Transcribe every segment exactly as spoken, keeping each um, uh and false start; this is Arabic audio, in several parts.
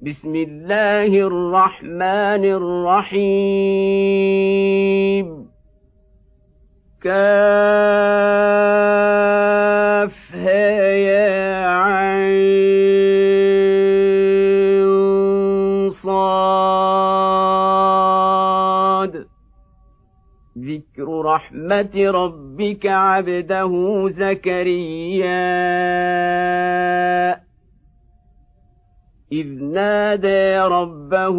بسم الله الرحمن الرحيم كافها يا عين صاد ذكر رحمة ربك عبده زكريا إذ نادى ربه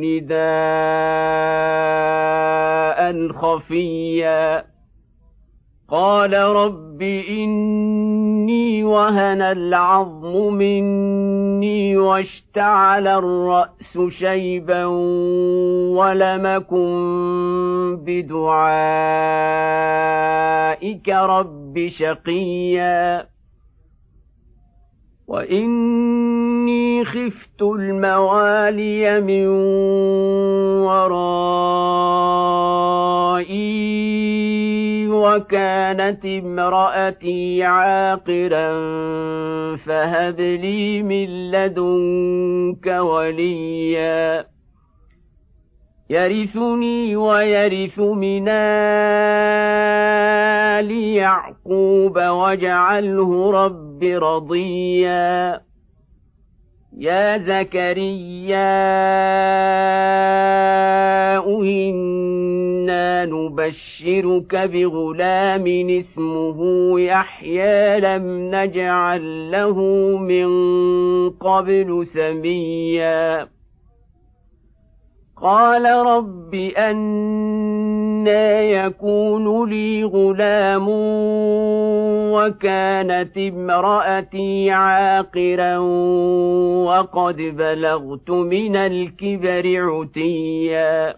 نداء خفيا قال رب إني وهن العظم مني واشتعل الرأس شيبا ولم أكن بدعائك رب شقيا وإني خفت الموالي من ورائي وكانت امرأتي عاقرا فهب لي من لدنك وليا يرثني ويرث من آل يعقوب واجعله رب رضيا يا زكريا إنا نبشرك بغلام اسمه يحيى لم نجعل له من قبل سميا قال رب أنى يكون لي غلام وكانت امرأتي عاقرا وقد بلغت من الكبر عتيا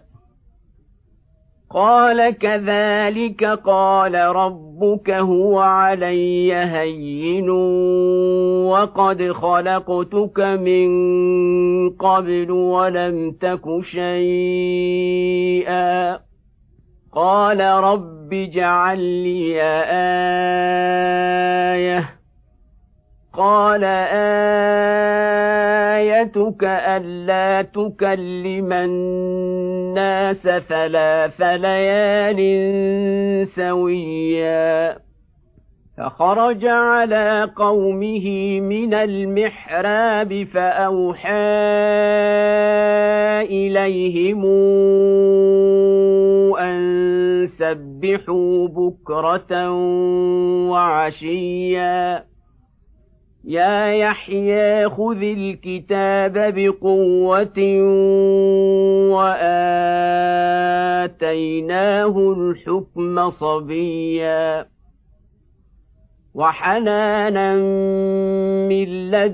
قال كذلك قال ربك هو علي هين وقد خلقتك من قبل ولم تك شيئا قال رب اجعل لي آية قال آيتك ألا تكلم الناس ثلاث ليال سويا فخرج على قومه من المحراب فأوحى إليهم أن سبحوا بكرة وعشيا يا يحيى خذ الكتاب بقوة وآتيناه الحكم صبيا وحنانا من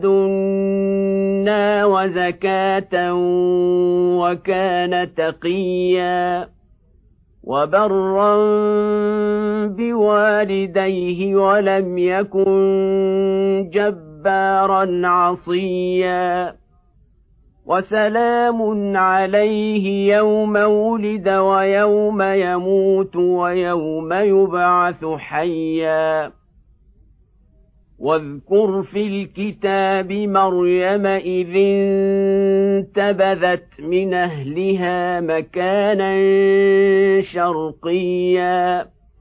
لدنا وزكاة وكان تقيا وبرا بوالديه ولم يكن جبارا عصيا وسلام عليه يوم ولد ويوم يموت ويوم يبعث حيا واذكر في الكتاب مريم إذ انتبذت من أهلها مكانا شرقيا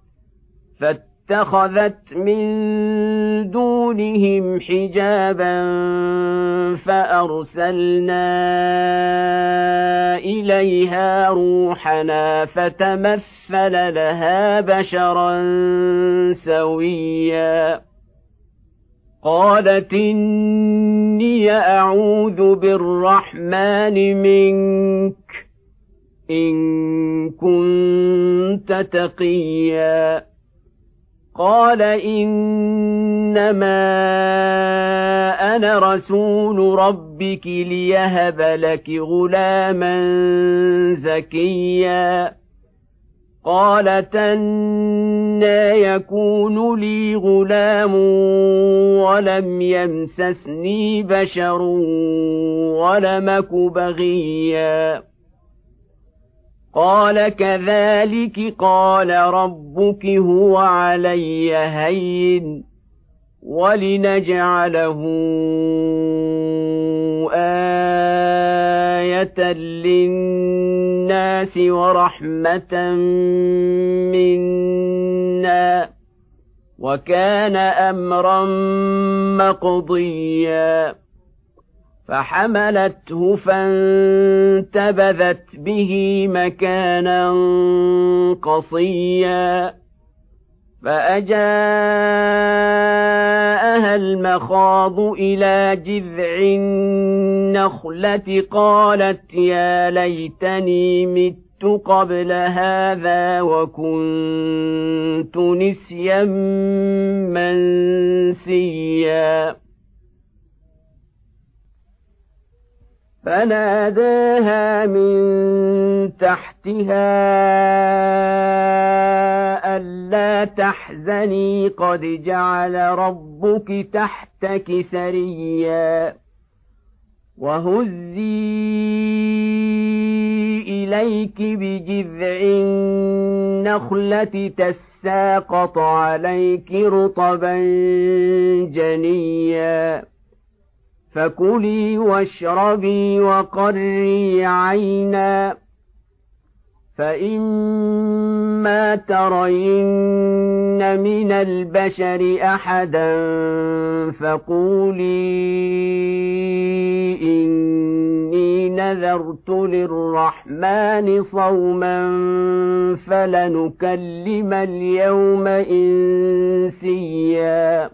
فاتخذت من دونهم حجابا فأرسلنا إليها روحنا فتمثل لها بشرا سويا قالت إني أعوذ بالرحمن منك إن كنت تقيا قال إنما أنا رسول ربك ليهب لك غلاما زكيا قالت أنى يكون لي غلام ولم يمسسني بشر ولم أك بغيا قال كذلك قال ربك هو علي هين ولنجعله آية آية للناس ورحمة منا وكان أمرا مقضيا فحملته فانتبذت به مكانا قصيا فأجاءها المخاض إلى جذع النخلة قالت يا ليتني مت قبل هذا وكنت نسيا منسيا فناداها من تحتها ألا تحزني قد جعل ربك تحتك سريا وهزي إليك بجذع النخلة تساقط عليك رطبا جنيا فكلي واشربي وقري عينا فإما ترين من البشر أحدا فقولي إني نذرت للرحمن صوما فلنكلم اليوم إنسيا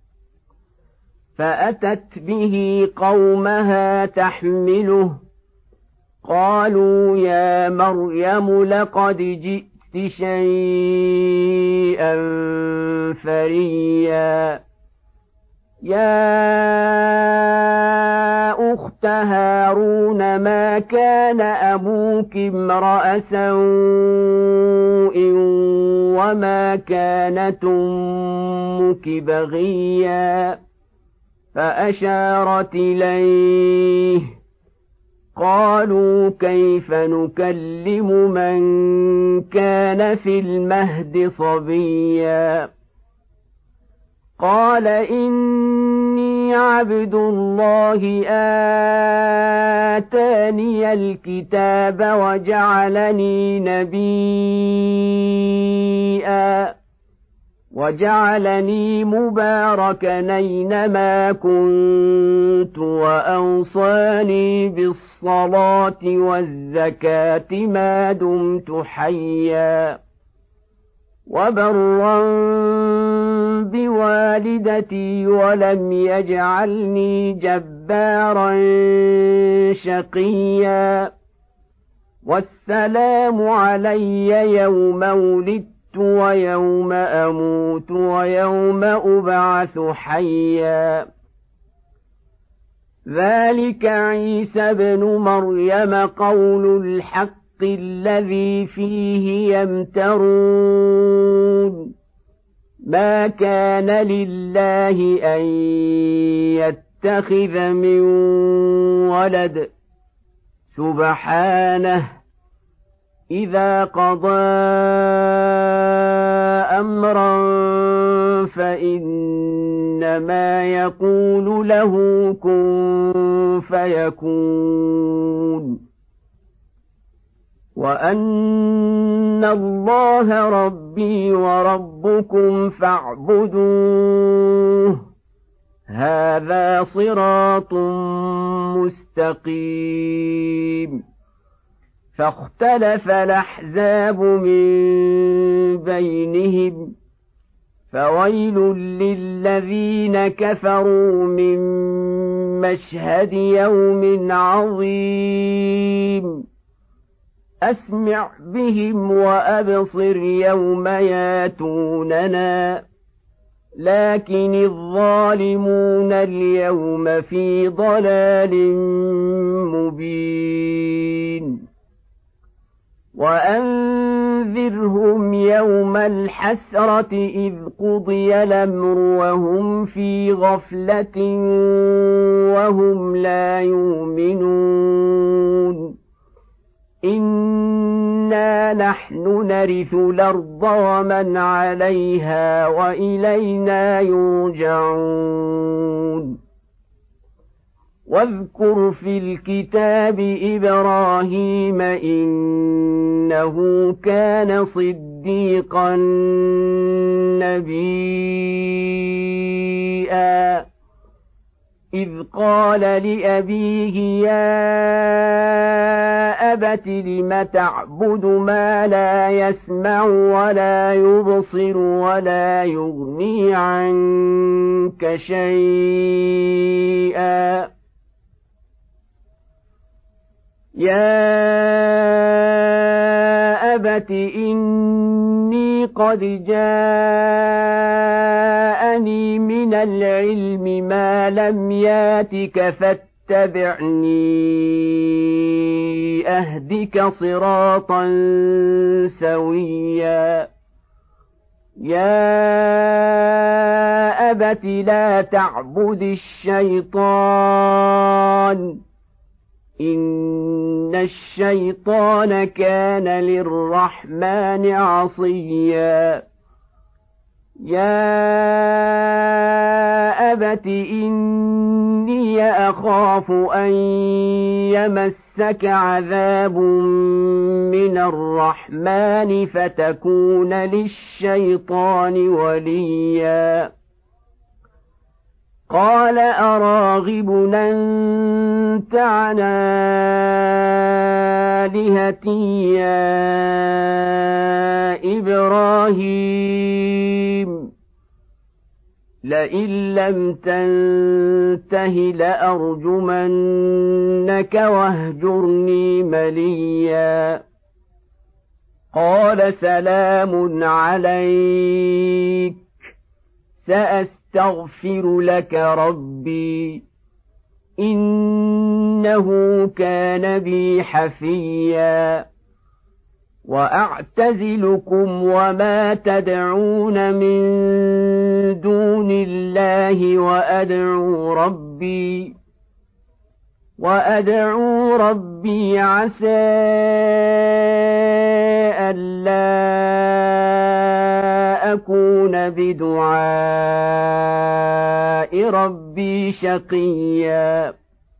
فأتت به قومها تحمله قالوا يا مريم لقد جئت شيئا فريا يا أخت هارون ما كان أبوك امرأ سوء وما كانت أمك بغيا فأشارت إليه قالوا كيف نكلم من كان في المهد صبيا قال إني عبد الله آتاني الكتاب وجعلني نبيا وجعلني مباركا أينما كنت وأوصاني بالصلاة والزكاة ما دمت حيا وبرا بوالدتي ولم يجعلني جبارا شقيا والسلام علي يوم ولدت ويوم أموت ويوم أبعث حيا ذلك عيسى بن مريم قول الحق الذي فيه يمترون ما كان لله أن يتخذ من ولد سبحانه إذا قضى أمرا فإنما يقول له كن فيكون وأن الله ربي وربكم فاعبدوه هذا صراط مستقيم فاختلف الأحزاب من بينهم فويل للذين كفروا من مشهد يوم عظيم أسمع بهم وأبصر يوم ياتوننا لكن الظالمون اليوم في ضلال مبين وأنذرهم يوم الحسرة إذ قضي الأمر وهم في غفلة وهم لا يؤمنون إنا نحن نرث الأرض ومن عليها وإلينا يرجعون واذكر في الكتاب إبراهيم إنه كان صديقا نبيا إذ قال لأبيه يا أبت لم تعبد ما لا يسمع ولا يبصر ولا يغني عنك شيئا يا أبت إني قد جاءني من العلم ما لم ياتك فاتبعني أهدك صراطا سويا يا أبت لا تعبد الشيطان إن الشيطان كان للرحمن عصيا يا أبت إني أخاف أن يمسك عذاب من الرحمن فتكون للشيطان وليا قال أراغب أنت عن آلهتي يا إبراهيم لئن لم تنته لأرجمنك واهجرني مليا قال سلام عليك سأستغفر لك ربي إنه كان بي حفيا وأعتزلكم وما تدعون من دون الله وأدعو ربي وأدعو ربي عسى ألا أكون بدعاء ربي شقيا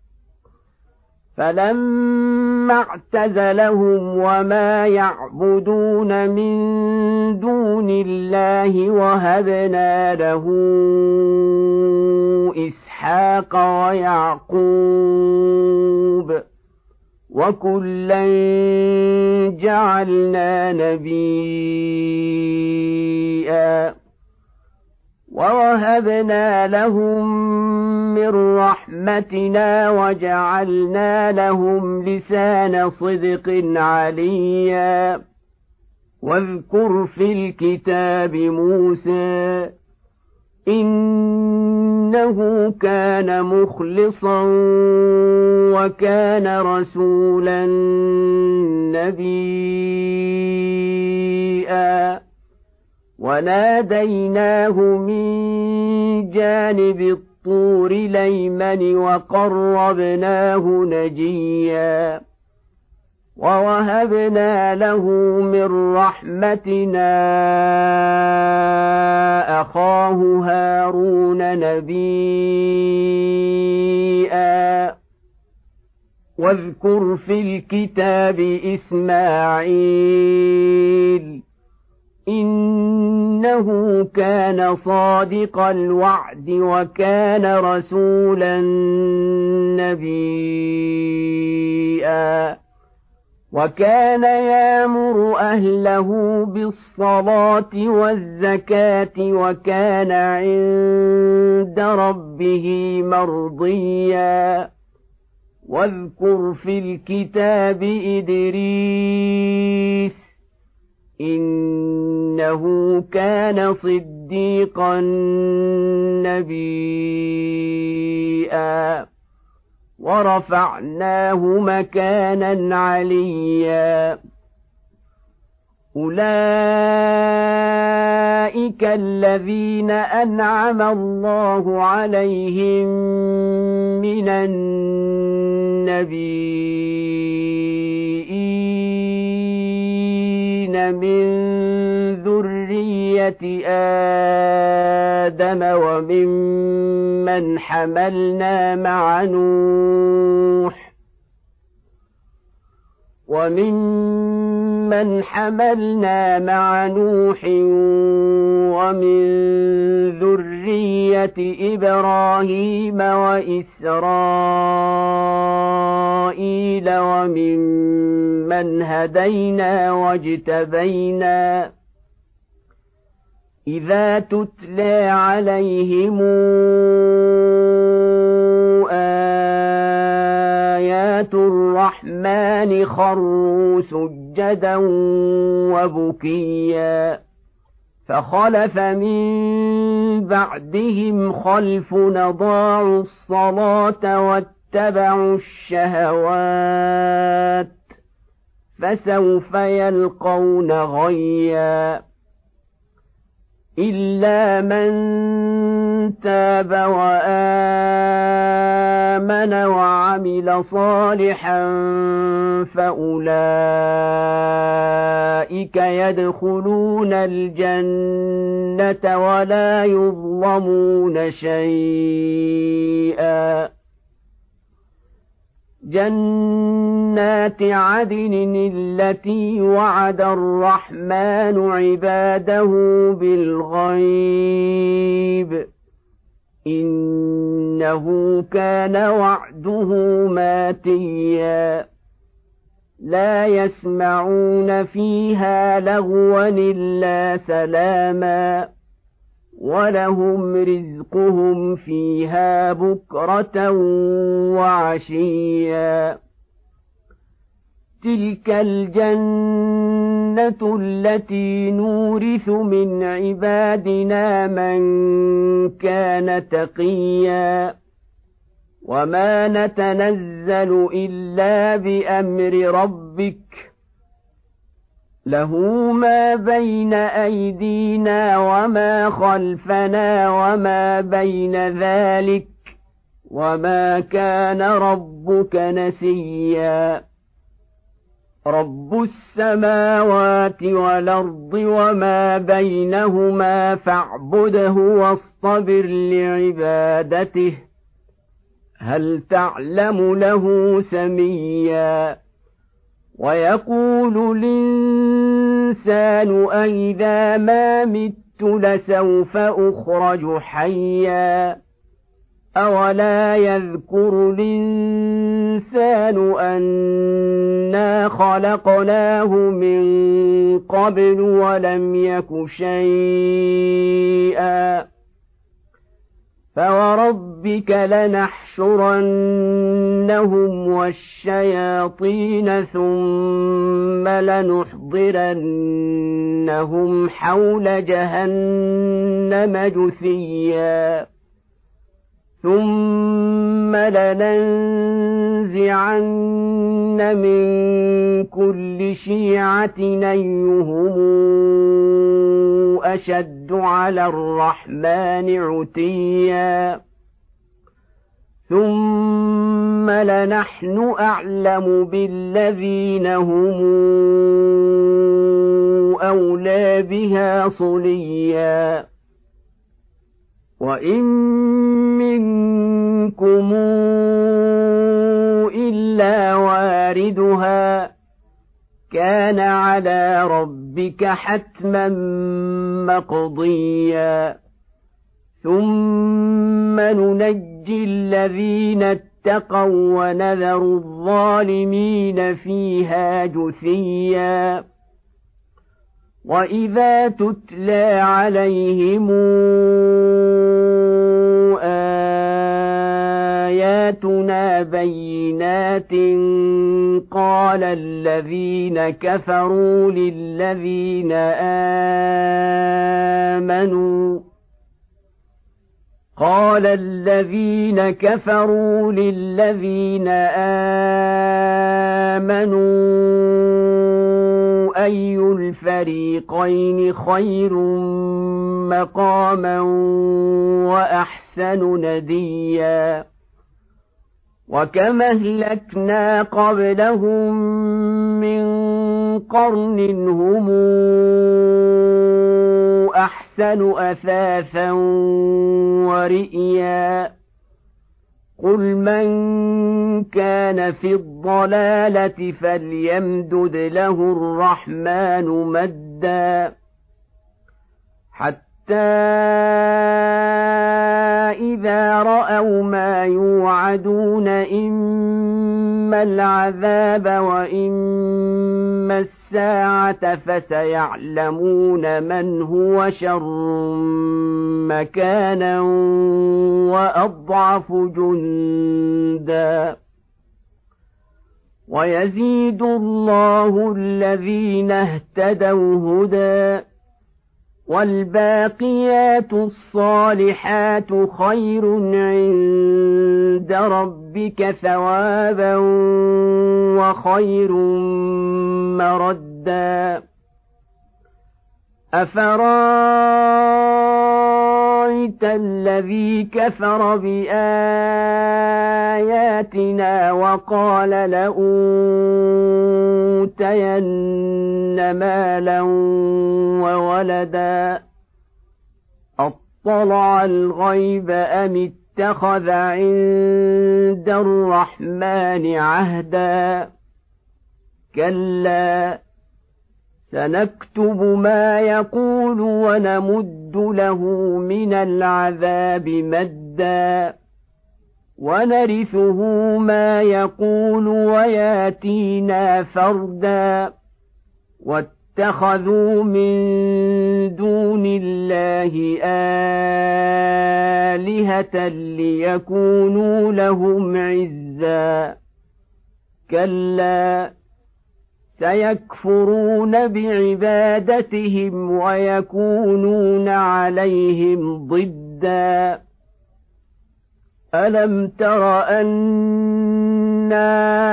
فلما اعتزلهم وما يعبدون من دون الله وهبنا له إسحاق ويعقوب وكلا جعلنا نبيا ووهبنا لهم من رحمتنا وجعلنا لهم لسان صدق عليا واذكر في الكتاب موسى إنه كان مخلصا وكان رسولا نبيا وناديناه من جانب الطور الأيمن وقربناه نجيا ووهبنا له من رحمتنا أخاه هارون نبيا واذكر في الكتاب إسماعيل إنه كان صادق الوعد وكان رسولا نبيا وكان يامر أهله بالصلاة والزكاة وكان عند ربه مرضيا واذكر في الكتاب إدريس إنه كان صديقا نبيا ورفعناه مكانا عليا أولئك الذين أنعم الله عليهم من النبيين من ذرية آدم وممن حملنا مع نوح وممن حملنا مع نوح ومن ذرية إبراهيم وإسرائيل وممن هدينا واجتبينا إذا تتلى عليهم آيات الرحمن خروا سجدا وبكيا فخلف من بعدهم خلف أضاعوا الصلاة واتبعوا الشهوات فسوف يلقون غيا إلا من تاب وآمن وعمل صالحا فأولئك يدخلون الجنة ولا يظلمون شيئا جنات عدن التي وعد الرحمن عباده بالغيب إنه كان وعده ماتيا لا يسمعون فيها لغوا إلا سلاما ولهم رزقهم فيها بكرة وعشيا تلك الجنة التي نورث من عبادنا من كان تقيا وما نتنزل إلا بأمر ربك له ما بين أيدينا وما خلفنا وما بين ذلك وما كان ربك نسيا رب السماوات والأرض وما بينهما فاعبده واصطبر لعبادته هل تعلم له سميا ويقول الإنسان أئذا ما مت لسوف أخرج حيا أولا يذكر الإنسان أنا خلقناه من قبل ولم يك شيئا فوربك لنحشرنهم والشياطين ثم لنحضرنهم حول جهنم جثيا ثم لننزعن من كل شيعة أيهم أشد على الرحمن عتيا ثم لنحن أعلم بالذين هم أولى بها صليا وإن منكم إلا واردها كان على ربك حتما مقضيا ثم ننجي الذين اتقوا ونذر الظالمين فيها جثيا وإذا تتلى عليهم آياتنا بينات قال الذين كفروا للذين آمنوا قال الذين كفروا للذين آمنوا أي الفريقين خير مقاما وأحسن نديا وكم أهلكنا قبلهم من قرن هم أحسن أحسن أثاثا ورئيا قل من كان في الضلالة فليمدد له الرحمن مدا حتى إذا رأوا ما يوعدون إما العذاب وإما الساعة فسيعلمون من هو شر مكانا وأضعف جندا ويزيد الله الذين اهتدوا هدى والباقيات الصالحات خير عند ربك ثوابا وخير مردا أفرأيت الذي كفر بآياتنا وقال لأوتين مالا وولدا أطلع الغيب أم اتخذ عند الرحمن عهدا كلا سنكتب ما يقول ونمد له من العذاب مدا ونرثه ما يقول وياتينا فردا واتخذوا من دون الله آلهة ليكونوا لهم عزا كلا سيكفرون بعبادتهم ويكونون عليهم ضدا ألم تر أنا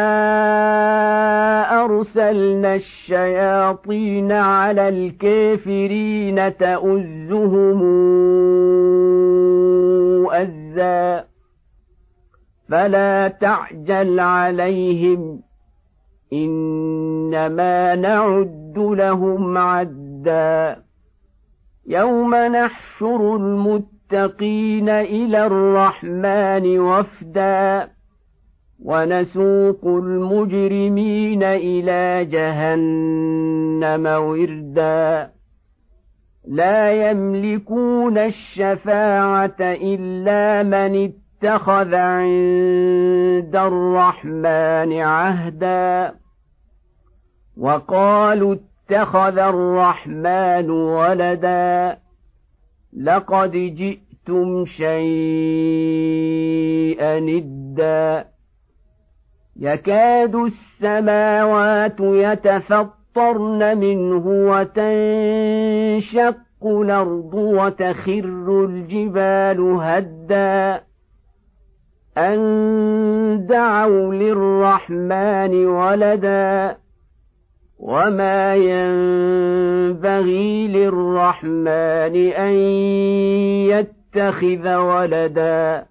أرسلنا الشياطين على الكافرين تؤزهم أزا فلا تعجل عليهم إنما نعد لهم عدا يوم نحشر المتقين إلى الرحمن وفدا ونسوق المجرمين إلى جهنم وردا لا يملكون الشفاعة إلا من اتخذ عند الرحمن عهدا وقالوا اتخذ الرحمن ولدا لقد جئتم شيئا إدا يكاد السماوات يتفطرن منه وتنشق الأرض وتخر الجبال هدا أن دعوا للرحمن ولدا وما ينبغي للرحمن أن يتخذ ولدا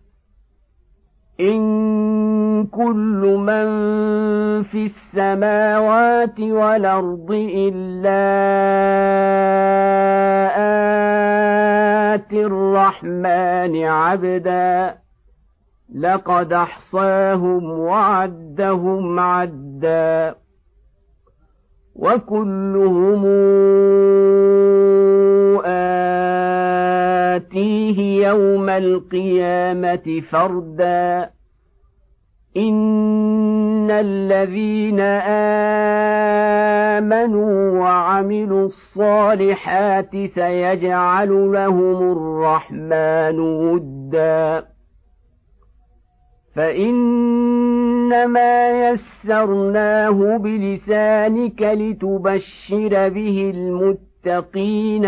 إن كل من في السماوات والأرض إلا آتي الرحمن عبدا لقد أحصاهم وعدهم عدا وكلهم آتيه يوم القيامة فردا إن الذين آمنوا وعملوا الصالحات سيجعل لهم الرحمن ودا فإنما يسرناه بلسانك لتبشر به المتقين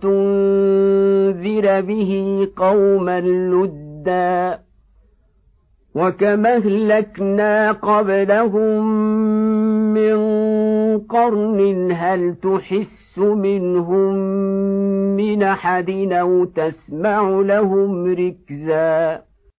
وتنذر به قوما لدا وكما أهلكنا قبلهم من قرن هل تحس منهم من أحد أو تسمع لهم ركزا